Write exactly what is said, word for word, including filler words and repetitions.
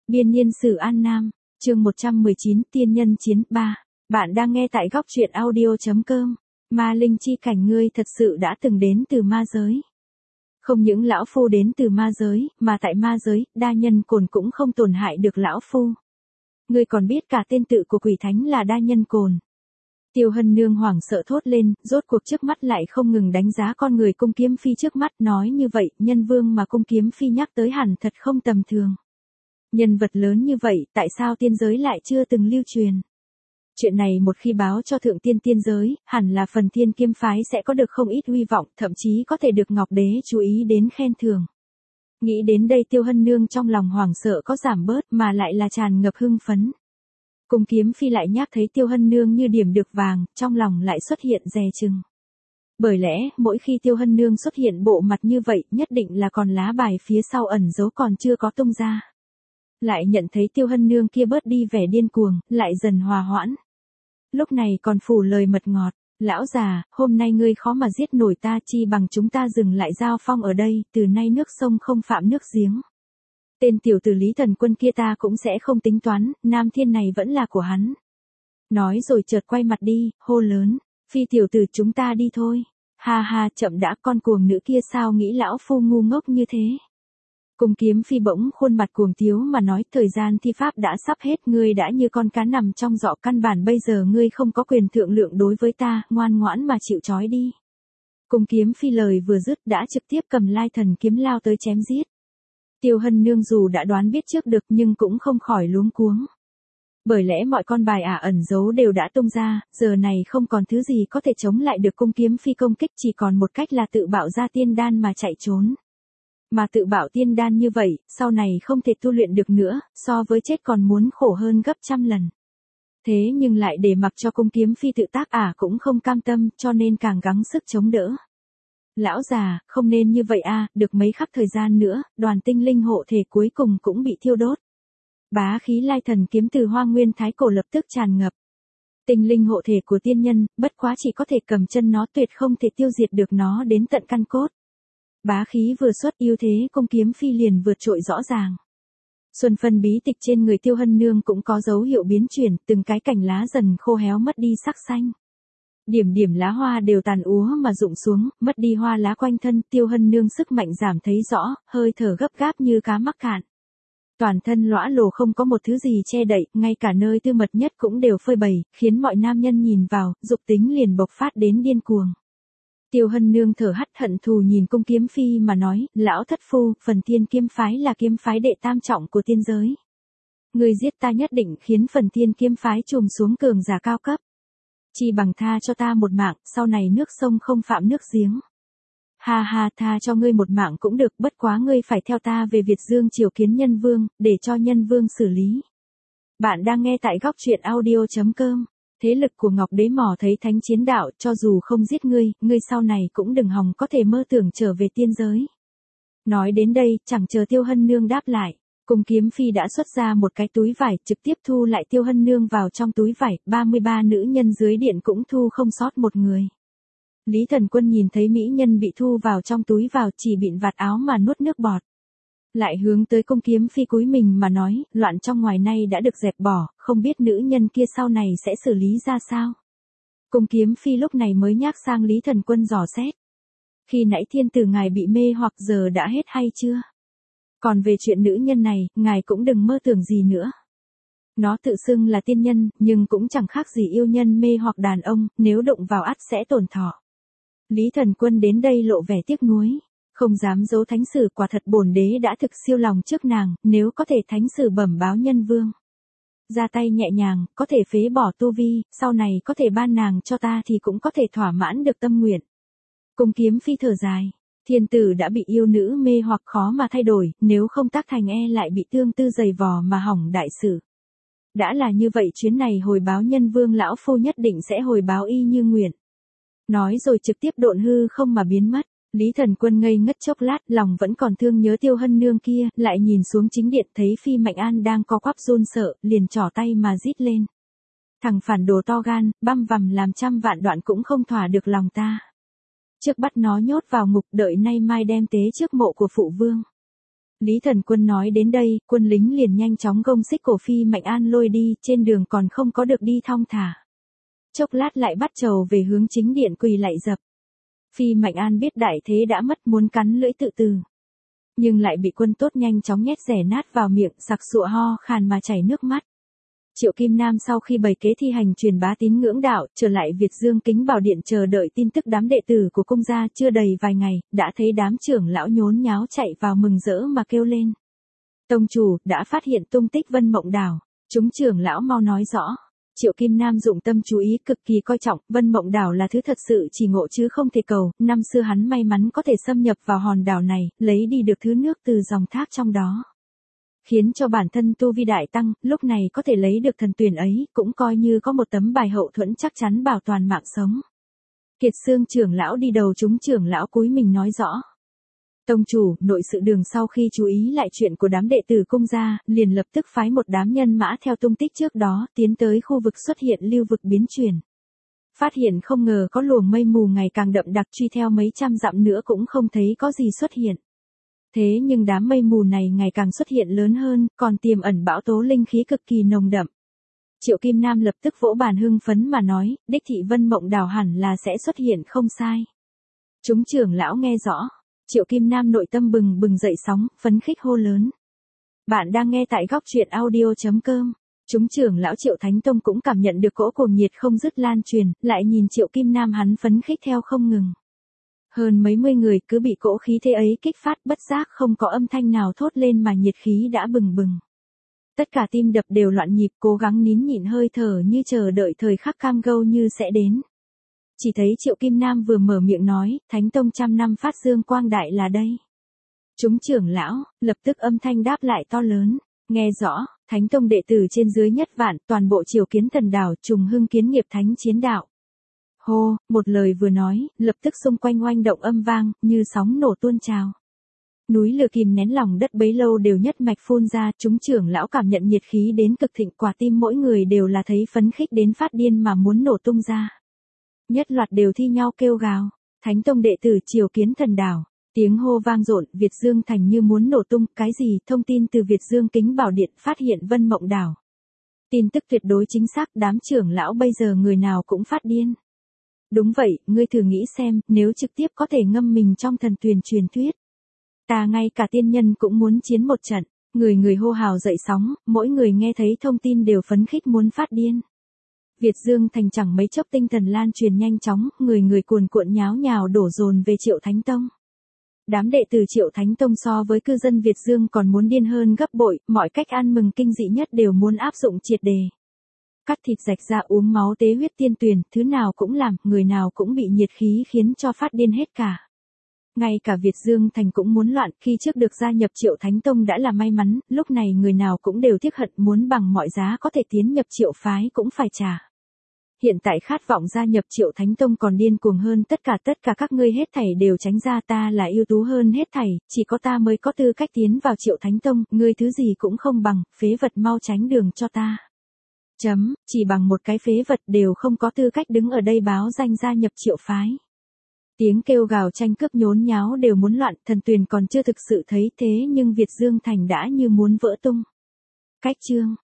Biên niên sử An Nam, chương một trăm mười chín Tiên nhân chiến ba. Bạn đang nghe tại góc truyện audio.com. Ma linh chi cảnh ngươi thật sự đã từng đến từ ma giới. Không những lão phu đến từ ma giới, mà tại ma giới, đa nhân cồn cũng không tổn hại được lão phu. Ngươi còn biết cả tên tự của quỷ thánh là đa nhân cồn. Tiêu Hân Nương hoảng sợ thốt lên, rốt cuộc trước mắt lại không ngừng đánh giá con người Cung Kiếm Phi trước mắt, nói như vậy, nhân vương mà Cung Kiếm Phi nhắc tới hẳn thật không tầm thường. Nhân vật lớn như vậy, tại sao tiên giới lại chưa từng lưu truyền? Chuyện này một khi báo cho thượng tiên tiên giới, hẳn là phần thiên kiếm phái sẽ có được không ít uy vọng, thậm chí có thể được Ngọc Đế chú ý đến khen thưởng. Nghĩ đến đây Tiêu Hân Nương trong lòng hoảng sợ có giảm bớt mà lại là tràn ngập hưng phấn. Cung Kiếm Phi lại nhắc thấy Tiêu Hân Nương như điểm được vàng, trong lòng lại xuất hiện dè chừng. Bởi lẽ, mỗi khi Tiêu Hân Nương xuất hiện bộ mặt như vậy, nhất định là còn lá bài phía sau ẩn giấu còn chưa có tung ra. Lại nhận thấy Tiêu Hân Nương kia bớt đi vẻ điên cuồng, lại dần hòa hoãn. Lúc này còn phủ lời mật ngọt, lão già, hôm nay ngươi khó mà giết nổi ta, chi bằng chúng ta dừng lại giao phong ở đây, từ nay nước sông không phạm nước giếng. Tên tiểu tử Lý Thần Quân kia ta cũng sẽ không tính toán, Nam Thiên này vẫn là của hắn. Nói rồi chợt quay mặt đi, hô lớn, Phi tiểu tử chúng ta đi thôi. Ha ha, chậm đã, con cuồng nữ kia sao nghĩ lão phu ngu ngốc như thế. Cung Kiếm Phi bỗng khuôn mặt cuồng tiếu mà nói, thời gian thi pháp đã sắp hết, ngươi đã như con cá nằm trong giỏ, căn bản bây giờ ngươi không có quyền thượng lượng đối với ta, ngoan ngoãn mà chịu trói đi. Cung Kiếm Phi lời vừa dứt đã trực tiếp cầm Lai Thần kiếm lao tới chém giết. Tiêu Hân Nương dù đã đoán biết trước được nhưng cũng không khỏi luống cuống. Bởi lẽ mọi con bài ả ẩn giấu đều đã tung ra, giờ này không còn thứ gì có thể chống lại được Cung Kiếm Phi công kích, chỉ còn một cách là tự bạo ra tiên đan mà chạy trốn. Mà tự bạo tiên đan như vậy, sau này không thể tu luyện được nữa, so với chết còn muốn khổ hơn gấp trăm lần. Thế nhưng lại để mặc cho Cung Kiếm Phi tự tác ả cũng không cam tâm, cho nên càng gắng sức chống đỡ. Lão già, không nên như vậy a, được mấy khắc thời gian nữa, đoàn tinh linh hộ thể cuối cùng cũng bị thiêu đốt. Bá khí Lai Thần kiếm từ Hoa Nguyên Thái Cổ lập tức tràn ngập. Tinh linh hộ thể của tiên nhân, bất quá chỉ có thể cầm chân nó, tuyệt không thể tiêu diệt được nó đến tận căn cốt. Bá khí vừa xuất, ưu thế Cung Kiếm Phi liền vượt trội rõ ràng. Xuân phân bí tịch trên người Tiêu Hân Nương cũng có dấu hiệu biến chuyển, từng cái cành lá dần khô héo mất đi sắc xanh. Điểm điểm lá hoa đều tàn úa mà rụng xuống, mất đi hoa lá quanh thân, Tiêu Hân Nương sức mạnh giảm thấy rõ, hơi thở gấp gáp như cá mắc cạn. Toàn thân lõa lồ không có một thứ gì che đậy, ngay cả nơi tư mật nhất cũng đều phơi bày, khiến mọi nam nhân nhìn vào, dục tính liền bộc phát đến điên cuồng. Tiêu Hân Nương thở hắt hận thù nhìn Cung Kiếm Phi mà nói, lão thất phu, phần thiên kiếm phái là kiếm phái đệ tam trọng của tiên giới. Người giết ta nhất định khiến phần thiên kiếm phái trùm xuống cường giả cao cấp. Chi bằng tha cho ta một mạng, sau này nước sông không phạm nước giếng. Ha ha, tha cho ngươi một mạng cũng được, bất quá ngươi phải theo ta về Việt Dương triều kiến nhân vương, để cho nhân vương xử lý. Bạn đang nghe tại góc truyện audio.com. Thế lực của Ngọc Đế mò thấy thánh chiến đạo, cho dù không giết ngươi, ngươi sau này cũng đừng hòng có thể mơ tưởng trở về tiên giới. Nói đến đây, chẳng chờ Tiêu Hân Nương đáp lại, Cung Kiếm Phi đã xuất ra một cái túi vải, trực tiếp thu lại Tiêu Hân Nương vào trong túi vải, ba mươi ba nữ nhân dưới điện cũng thu không sót một người. Lý Thần Quân nhìn thấy mỹ nhân bị thu vào trong túi vào, chỉ bịn vạt áo mà nuốt nước bọt. Lại hướng tới Cung Kiếm Phi cúi mình mà nói, loạn trong ngoài nay đã được dẹp bỏ, không biết nữ nhân kia sau này sẽ xử lý ra sao. Cung Kiếm Phi lúc này mới nhắc sang Lý Thần Quân dò xét. Khi nãy thiên tử ngài bị mê hoặc giờ đã hết hay chưa? Còn về chuyện nữ nhân này, ngài cũng đừng mơ tưởng gì nữa. Nó tự xưng là tiên nhân, nhưng cũng chẳng khác gì yêu nhân mê hoặc đàn ông, nếu đụng vào ắt sẽ tổn thọ. Lý Thần Quân đến đây lộ vẻ tiếc nuối. Không dám giấu thánh sử, quả thật bổn đế đã thực siêu lòng trước nàng, nếu có thể thánh sử bẩm báo nhân vương. Ra tay nhẹ nhàng, có thể phế bỏ tu vi, sau này có thể ban nàng cho ta thì cũng có thể thỏa mãn được tâm nguyện. Cung Kiếm Phi thở dài, thiên tử đã bị yêu nữ mê hoặc khó mà thay đổi, nếu không tác thành e lại bị tương tư dày vò mà hỏng đại sự. Đã là như vậy chuyến này hồi báo nhân vương lão phu nhất định sẽ hồi báo y như nguyện. Nói rồi trực tiếp độn hư không mà biến mất. Lý Thần Quân ngây ngất chốc lát, lòng vẫn còn thương nhớ Tiêu Hân Nương kia, lại nhìn xuống chính điện thấy Phi Mạnh An đang co quắp run sợ, liền trỏ tay mà rít lên. Thằng phản đồ to gan, băm vằm làm trăm vạn đoạn cũng không thỏa được lòng ta. Trước bắt nó nhốt vào ngục, đợi nay mai đem tế trước mộ của phụ vương. Lý Thần Quân nói đến đây, quân lính liền nhanh chóng gông xích cổ Phi Mạnh An lôi đi, trên đường còn không có được đi thong thả. Chốc lát lại bắt trầu về hướng chính điện quỳ lạy dập. Phi Mạnh An biết đại thế đã mất muốn cắn lưỡi tự tử. Nhưng lại bị quân tốt nhanh chóng nhét rẻ nát vào miệng, sặc sụa ho khàn mà chảy nước mắt. Triệu Kim Nam sau khi bày kế thi hành truyền bá tín ngưỡng đạo, trở lại Việt Dương Kính Bảo Điện chờ đợi tin tức đám đệ tử của cung gia chưa đầy vài ngày, đã thấy đám trưởng lão nhốn nháo chạy vào mừng rỡ mà kêu lên. Tông chủ, đã phát hiện tung tích Vân Mộng Đảo, chúng trưởng lão mau nói rõ. Triệu Kim Nam dụng tâm chú ý cực kỳ coi trọng, Vân Mộng Đảo là thứ thật sự chỉ ngộ chứ không thể cầu, năm xưa hắn may mắn có thể xâm nhập vào hòn đảo này, lấy đi được thứ nước từ dòng thác trong đó. Khiến cho bản thân tu vi đại tăng, lúc này có thể lấy được thần tuyển ấy, cũng coi như có một tấm bài hậu thuẫn chắc chắn bảo toàn mạng sống. Kiệt Xương trưởng lão đi đầu chúng trưởng lão cúi mình nói rõ. Tông chủ, nội sự đường sau khi chú ý lại chuyện của đám đệ tử cung gia, liền lập tức phái một đám nhân mã theo tung tích trước đó, tiến tới khu vực xuất hiện lưu vực biến chuyển. Phát hiện không ngờ có luồng mây mù ngày càng đậm đặc, truy theo mấy trăm dặm nữa cũng không thấy có gì xuất hiện. Thế nhưng đám mây mù này ngày càng xuất hiện lớn hơn, còn tiềm ẩn bão tố linh khí cực kỳ nồng đậm. Triệu Kim Nam lập tức vỗ bàn hưng phấn mà nói, đích thị Vân Mộng Đảo hẳn là sẽ xuất hiện không sai. Chúng trưởng lão nghe rõ. Triệu Kim Nam nội tâm bừng bừng dậy sóng, phấn khích hô lớn. Bạn đang nghe tại góc truyện audio chấm com. Chúng trưởng lão Triệu Thánh Tông cũng cảm nhận được cỗ cuồng nhiệt không dứt lan truyền, lại nhìn Triệu Kim Nam hắn phấn khích theo không ngừng. Hơn mấy mươi người cứ bị cỗ khí thế ấy kích phát, bất giác không có âm thanh nào thốt lên mà nhiệt khí đã bừng bừng. Tất cả tim đập đều loạn nhịp, cố gắng nín nhịn hơi thở như chờ đợi thời khắc cam go như sẽ đến. Chỉ thấy Triệu Kim Nam vừa mở miệng nói, Thánh Tông trăm năm phát dương quang đại là đây. Chúng trưởng lão, lập tức âm thanh đáp lại to lớn, nghe rõ, Thánh Tông đệ tử trên dưới nhất vạn, toàn bộ triều kiến thần đảo, trùng hưng kiến nghiệp thánh chiến đạo. Hô, một lời vừa nói, lập tức xung quanh oanh động âm vang, như sóng nổ tuôn trào. Núi lửa kìm nén lòng đất bấy lâu đều nhất mạch phun ra, chúng trưởng lão cảm nhận nhiệt khí đến cực thịnh, quả tim mỗi người đều là thấy phấn khích đến phát điên mà muốn nổ tung ra. Nhất loạt đều thi nhau kêu gào, Thánh Tông đệ tử triều kiến thần đảo, tiếng hô vang dội, Việt Dương thành như muốn nổ tung, cái gì, thông tin từ Việt Dương Kính Bảo Điện phát hiện Vân Mộng Đảo. Tin tức tuyệt đối chính xác, đám trưởng lão bây giờ người nào cũng phát điên. Đúng vậy, ngươi thử nghĩ xem, nếu trực tiếp có thể ngâm mình trong thần tuyền truyền thuyết. Ta ngay cả tiên nhân cũng muốn chiến một trận, người người hô hào dậy sóng, mỗi người nghe thấy thông tin đều phấn khích muốn phát điên. Việt Dương thành chẳng mấy chốc tinh thần lan truyền nhanh chóng, người người cuồn cuộn nháo nhào đổ dồn về Triệu Thánh Tông. Đám đệ tử Triệu Thánh Tông so với cư dân Việt Dương còn muốn điên hơn gấp bội, mọi cách ăn mừng kinh dị nhất đều muốn áp dụng triệt đề. Cắt thịt rạch ra uống máu tế huyết tiên tuyền, thứ nào cũng làm, người nào cũng bị nhiệt khí khiến cho phát điên hết cả. Ngay cả Việt Dương thành cũng muốn loạn, khi trước được gia nhập Triệu Thánh Tông đã là may mắn, lúc này người nào cũng đều tiếc hận, muốn bằng mọi giá có thể tiến nhập Triệu phái cũng phải trả. Hiện tại khát vọng gia nhập Triệu Thánh Tông còn điên cuồng hơn tất cả tất cả các ngươi hết thảy đều tránh ra, ta là ưu tú hơn hết thảy, chỉ có ta mới có tư cách tiến vào Triệu Thánh Tông, ngươi thứ gì cũng không bằng, phế vật mau tránh đường cho ta. Chấm, chỉ bằng một cái phế vật đều không có tư cách đứng ở đây báo danh gia nhập Triệu phái. Tiếng kêu gào tranh cướp nhốn nháo đều muốn loạn, thần tuyền còn chưa thực sự thấy thế nhưng Việt Dương thành đã như muốn vỡ tung. Cách chương